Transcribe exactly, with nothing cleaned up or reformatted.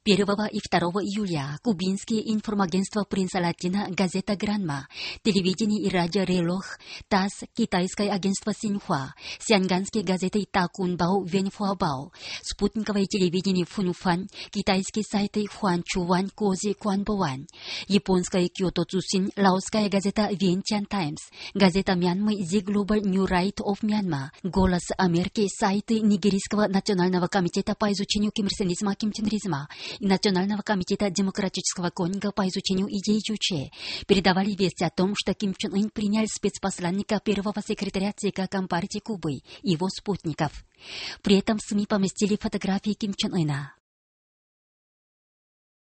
первого и второго июля кубинские информагентства Принца Латина, газета «Гранма», телевидение и радио «Релох», ТАСС, китайское агентство «Синьхуа», сианганские газеты «Такунбао», «Венхуабао», спутниковое телевидение «Фунфан», китайские сайты «Хуанчуван», «Кози», «Куанбован», японская «Киото Цусин», лаосская газета «Вентиан Таймс», газета Мьянмы «The Global New Right of Myanmar», «Голос Америки», сайты Нигерийского национального комитета по изучению кимирсенизма, кимченризма и Национального комитета демократического конинга по изучению идей Чуче передавали весть о том, что Ким Чен Ын принял спецпосланника первого секретаря ЦК Компартии Кубы и его спутников. При этом СМИ поместили фотографии Ким Чен Ына.